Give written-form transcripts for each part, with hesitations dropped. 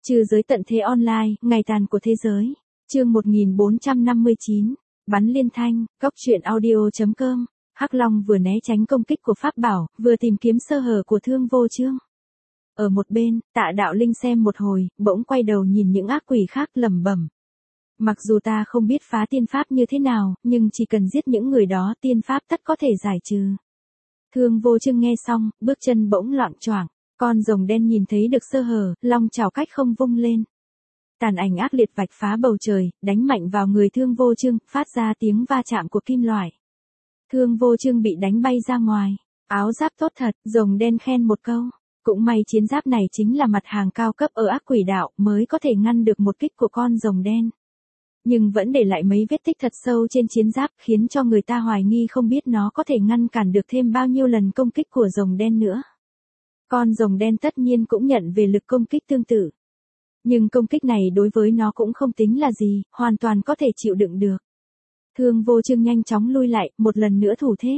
Trừ giới tận thế online, ngày tàn của thế giới. Chương 1459. Bắn liên thanh, Cóc truyện audio.com. Hắc Long vừa né tránh công kích của Pháp Bảo, vừa tìm kiếm sơ hở của Thương Vô Chương. Ở một bên, Tạ Đạo Linh xem một hồi, bỗng quay đầu nhìn những ác quỷ khác lẩm bẩm. Mặc dù ta không biết phá tiên pháp như thế nào, nhưng chỉ cần giết những người đó tiên pháp tất có thể giải trừ. Thương Vô Chương nghe xong, bước chân bỗng loạng choạng. Con rồng đen nhìn thấy được sơ hở, long chảo cách không vung lên. Tàn ảnh ác liệt vạch phá bầu trời, đánh mạnh vào người Thương Vô Chương, phát ra tiếng va chạm của kim loại. Thương Vô Chương bị đánh bay ra ngoài. Áo giáp tốt thật, rồng đen khen một câu. Cũng may chiến giáp này chính là mặt hàng cao cấp ở ác quỷ đạo mới có thể ngăn được một kích của con rồng đen. Nhưng vẫn để lại mấy vết tích thật sâu trên chiến giáp khiến cho người ta hoài nghi không biết nó có thể ngăn cản được thêm bao nhiêu lần công kích của rồng đen nữa. Con rồng đen tất nhiên cũng nhận về lực công kích tương tự. Nhưng công kích này đối với nó cũng không tính là gì, hoàn toàn có thể chịu đựng được. Thương Vô Chương nhanh chóng lui lại, một lần nữa thủ thế.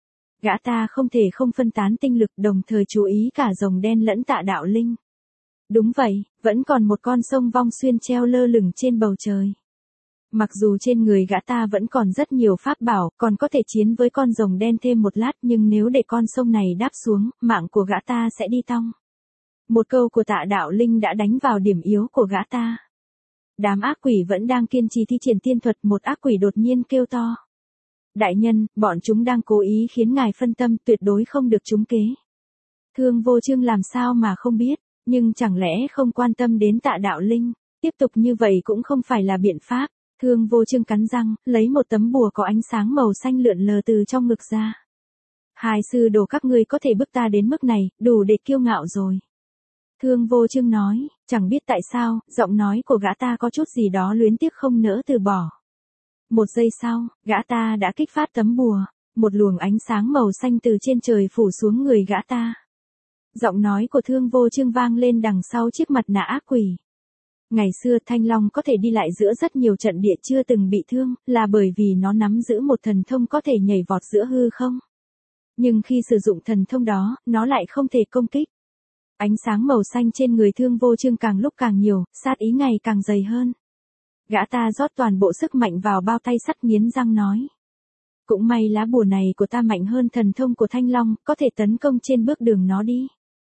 Gã ta không thể không phân tán tinh lực đồng thời chú ý cả rồng đen lẫn Tạ Đạo Linh. Đúng vậy, vẫn còn một con sông Vong Xuyên treo lơ lửng trên bầu trời. Mặc dù trên người gã ta vẫn còn rất nhiều pháp bảo, còn có thể chiến với con rồng đen thêm một lát, nhưng nếu để con sông này đáp xuống, mạng của gã ta sẽ đi tong. Một câu của Tạ Đạo Linh đã đánh vào điểm yếu của gã ta. Đám ác quỷ vẫn đang kiên trì thi triển tiên thuật, một ác quỷ đột nhiên kêu to. Đại nhân, bọn chúng đang cố ý khiến ngài phân tâm, tuyệt đối không được trúng kế. Thương Vô Chương làm sao mà không biết, nhưng chẳng lẽ không quan tâm đến Tạ Đạo Linh, tiếp tục như vậy cũng không phải là biện pháp. Thương Vô Chương cắn răng, lấy một tấm bùa có ánh sáng màu xanh lượn lờ từ trong ngực ra. Hai sư đồ các ngươi có thể bức ta đến mức này, đủ để kiêu ngạo rồi. Thương Vô Chương nói, chẳng biết tại sao, giọng nói của gã ta có chút gì đó luyến tiếc không nỡ từ bỏ. Một giây sau, gã ta đã kích phát tấm bùa, một luồng ánh sáng màu xanh từ trên trời phủ xuống người gã ta. Giọng nói của Thương Vô Chương vang lên đằng sau chiếc mặt nạ ác quỷ. Ngày xưa Thanh Long có thể đi lại giữa rất nhiều trận địa chưa từng bị thương, là bởi vì nó nắm giữ một thần thông có thể nhảy vọt giữa hư không. Nhưng khi sử dụng thần thông đó, nó lại không thể công kích. Ánh sáng màu xanh trên người Thương Vô Chương càng lúc càng nhiều, sát ý ngày càng dày hơn. Gã ta rót toàn bộ sức mạnh vào bao tay sắt, nghiến răng nói. Cũng may lá bùa này của ta mạnh hơn thần thông của Thanh Long, có thể tấn công trên bước đường nó đi.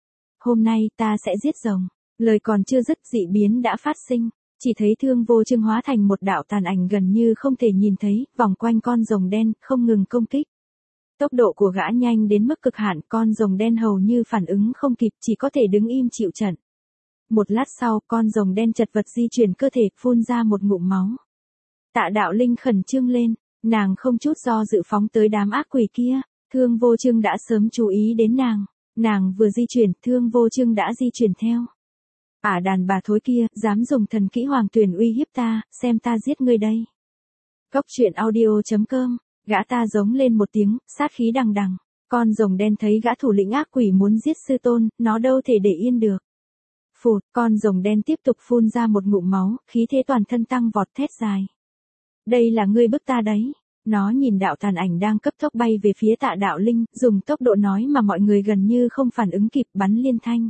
Hôm nay ta sẽ giết rồng. Lời còn chưa dứt, dị biến đã phát sinh, chỉ thấy Thương Vô Chương hóa thành một đạo tàn ảnh gần như không thể nhìn thấy, vòng quanh con rồng đen, không ngừng công kích. Tốc độ của gã nhanh đến mức cực hạn, con rồng đen hầu như phản ứng không kịp, chỉ có thể đứng im chịu trận. Một lát sau, con rồng đen chật vật di chuyển cơ thể, phun ra một ngụm máu. Tạ Đạo Linh khẩn trương lên, nàng không chút do dự phóng tới đám ác quỷ kia, Thương Vô Chương đã sớm chú ý đến nàng. Nàng vừa di chuyển, Thương Vô Chương đã di chuyển theo. Đàn bà thối kia, dám dùng thần kỹ hoàng tuyển uy hiếp ta, xem ta giết ngươi đây. Cóc truyện audio.com. Gã ta giống lên một tiếng, sát khí đằng đằng. Con rồng đen thấy gã thủ lĩnh ác quỷ muốn giết sư tôn, nó đâu thể để yên được. Phụt, con rồng đen tiếp tục phun ra một ngụm máu, khí thế toàn thân tăng vọt, thét dài. Đây là ngươi bức ta đấy. Nó nhìn đạo tàn ảnh đang cấp tốc bay về phía Tạ Đạo Linh, dùng tốc độ nói mà mọi người gần như không phản ứng kịp, bắn liên thanh.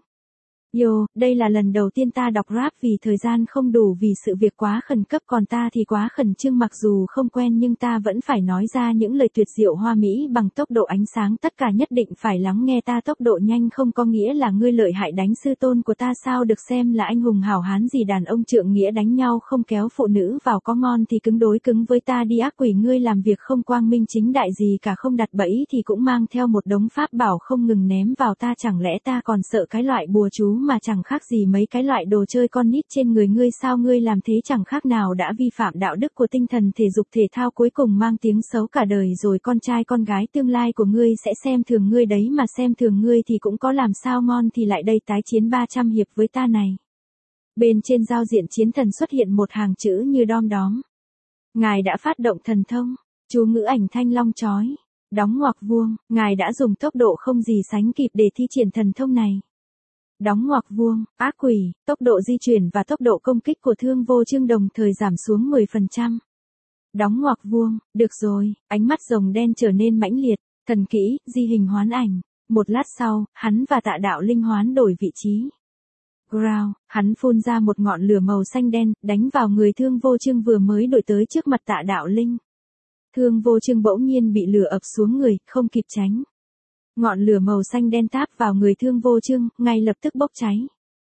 Đây là lần đầu tiên ta đọc rap, vì thời gian không đủ, vì sự việc quá khẩn cấp, còn ta thì quá khẩn trương, mặc dù không quen nhưng ta vẫn phải nói ra những lời tuyệt diệu hoa mỹ bằng tốc độ ánh sáng, tất cả nhất định phải lắng nghe ta. Tốc độ nhanh không có nghĩa là ngươi lợi hại đánh sư tôn của ta sao được, xem là anh hùng hảo hán gì, đàn ông trượng nghĩa đánh nhau không kéo phụ nữ vào, có ngon thì cứng đối cứng với ta đi. Ác quỷ, ngươi làm việc không quang minh chính đại gì cả, không đặt bẫy thì cũng mang theo một đống pháp bảo không ngừng ném vào ta, chẳng lẽ ta còn sợ cái loại bùa chú mà chẳng khác gì mấy cái loại đồ chơi con nít trên người ngươi sao? Ngươi làm thế chẳng khác nào đã vi phạm đạo đức của tinh thần thể dục thể thao, cuối cùng mang tiếng xấu cả đời rồi, con trai con gái tương lai của ngươi sẽ xem thường ngươi đấy, mà xem thường ngươi thì cũng có làm sao, ngon thì lại đây tái chiến 300 hiệp với ta này. Bên trên giao diện chiến thần xuất hiện một hàng chữ như đom đóm. Ngài đã phát động thần thông, chú ngữ ảnh thanh long chói, đóng ngoặc vuông, ngài đã dùng tốc độ không gì sánh kịp để thi triển thần thông này. Đóng ngoặc vuông, ác quỷ, tốc độ di chuyển và tốc độ công kích của Thương Vô Chương đồng thời giảm xuống 10%. Đóng ngoặc vuông, được rồi, ánh mắt rồng đen trở nên mãnh liệt, thần kỹ, di hình hoán ảnh. Một lát sau, hắn và Tạ Đạo Linh hoán đổi vị trí. Ground, hắn phun ra một ngọn lửa màu xanh đen, đánh vào người Thương Vô Chương vừa mới đuổi tới trước mặt Tạ Đạo Linh. Thương Vô Chương bỗng nhiên bị lửa ập xuống người, không kịp tránh. Ngọn lửa màu xanh đen táp vào người Thương Vô Chương, ngay lập tức bốc cháy.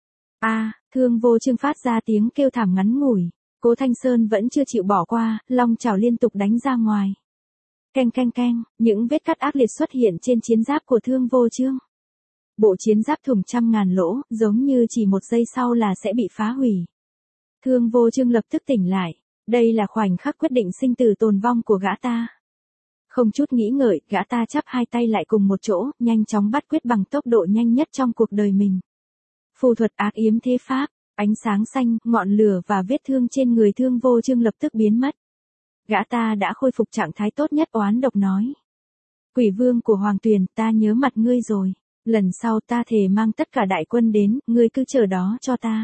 Thương Vô Chương phát ra tiếng kêu thảm ngắn ngủi. Cố Thanh Sơn vẫn chưa chịu bỏ qua, long chảo liên tục đánh ra ngoài. Keng keng keng, những vết cắt ác liệt xuất hiện trên chiến giáp của Thương Vô Chương. Bộ chiến giáp thủng trăm ngàn lỗ, giống như chỉ một giây sau là sẽ bị phá hủy. Thương Vô Chương lập tức tỉnh lại. Đây là khoảnh khắc quyết định sinh tử tồn vong của gã ta. Không chút nghĩ ngợi, gã ta chắp hai tay lại cùng một chỗ, nhanh chóng bắt quyết bằng tốc độ nhanh nhất trong cuộc đời mình. Phù thuật ác yếm thế pháp, ánh sáng xanh, ngọn lửa và vết thương trên người Thương Vô Chương lập tức biến mất. Gã ta đã khôi phục trạng thái tốt nhất, oán độc nói. Quỷ vương của Hoàng Tuyền, ta nhớ mặt ngươi rồi. Lần sau ta thề mang tất cả đại quân đến, ngươi cứ chờ đó cho ta.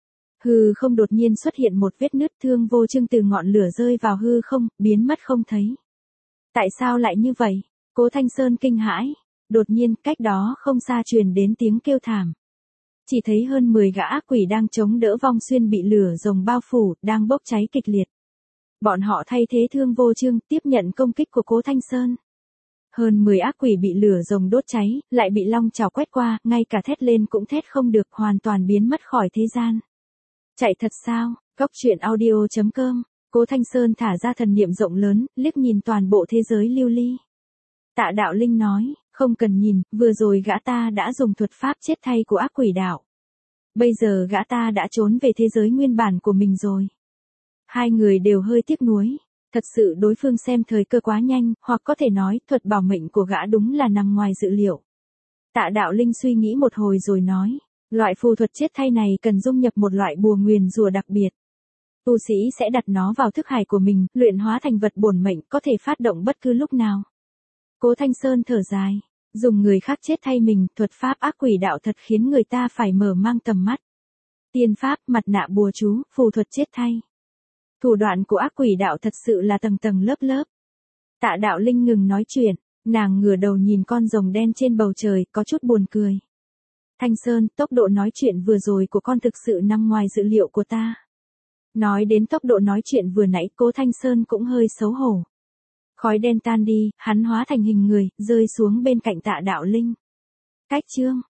Hư không đột nhiên xuất hiện một vết nứt, Thương Vô Chương từ ngọn lửa rơi vào hư không, biến mất không thấy. Tại sao lại như vậy? Cố Thanh Sơn kinh hãi. Đột nhiên, cách đó không xa truyền đến tiếng kêu thảm. Chỉ thấy hơn 10 gã ác quỷ đang chống đỡ vong xuyên bị lửa rồng bao phủ, đang bốc cháy kịch liệt. Bọn họ thay thế Thương Vô Chương, tiếp nhận công kích của Cố Thanh Sơn. Hơn 10 ác quỷ bị lửa rồng đốt cháy, lại bị long chảo quét qua, ngay cả thét lên cũng thét không được, hoàn toàn biến mất khỏi thế gian. Chạy thật sao? Cóc truyện audio.com. Cố Thanh Sơn thả ra thần niệm rộng lớn, liếc nhìn toàn bộ thế giới lưu ly. Tạ Đạo Linh nói, không cần nhìn, vừa rồi gã ta đã dùng thuật pháp chết thay của ác quỷ đạo. Bây giờ gã ta đã trốn về thế giới nguyên bản của mình rồi. Hai người đều hơi tiếc nuối. Thật sự đối phương xem thời cơ quá nhanh, hoặc có thể nói, thuật bảo mệnh của gã đúng là nằm ngoài dự liệu. Tạ Đạo Linh suy nghĩ một hồi rồi nói, loại phù thuật chết thay này cần dung nhập một loại bùa nguyền rủa đặc biệt. Tu sĩ sẽ đặt nó vào thức hải của mình, luyện hóa thành vật bổn mệnh, có thể phát động bất cứ lúc nào. Cố Thanh Sơn thở dài, dùng người khác chết thay mình, thuật pháp ác quỷ đạo thật khiến người ta phải mở mang tầm mắt. Tiên pháp, mặt nạ bùa chú, phù thuật chết thay. Thủ đoạn của ác quỷ đạo thật sự là tầng tầng lớp lớp. Tạ Đạo Linh ngừng nói chuyện, nàng ngửa đầu nhìn con rồng đen trên bầu trời, có chút buồn cười. Thanh Sơn, tốc độ nói chuyện vừa rồi của con thực sự nằm ngoài dự liệu của ta. Nói đến tốc độ nói chuyện vừa nãy, Cố Thanh Sơn cũng hơi xấu hổ. Khói đen tan đi, hắn hóa thành hình người, rơi xuống bên cạnh Tạ Đạo Linh. Cách chương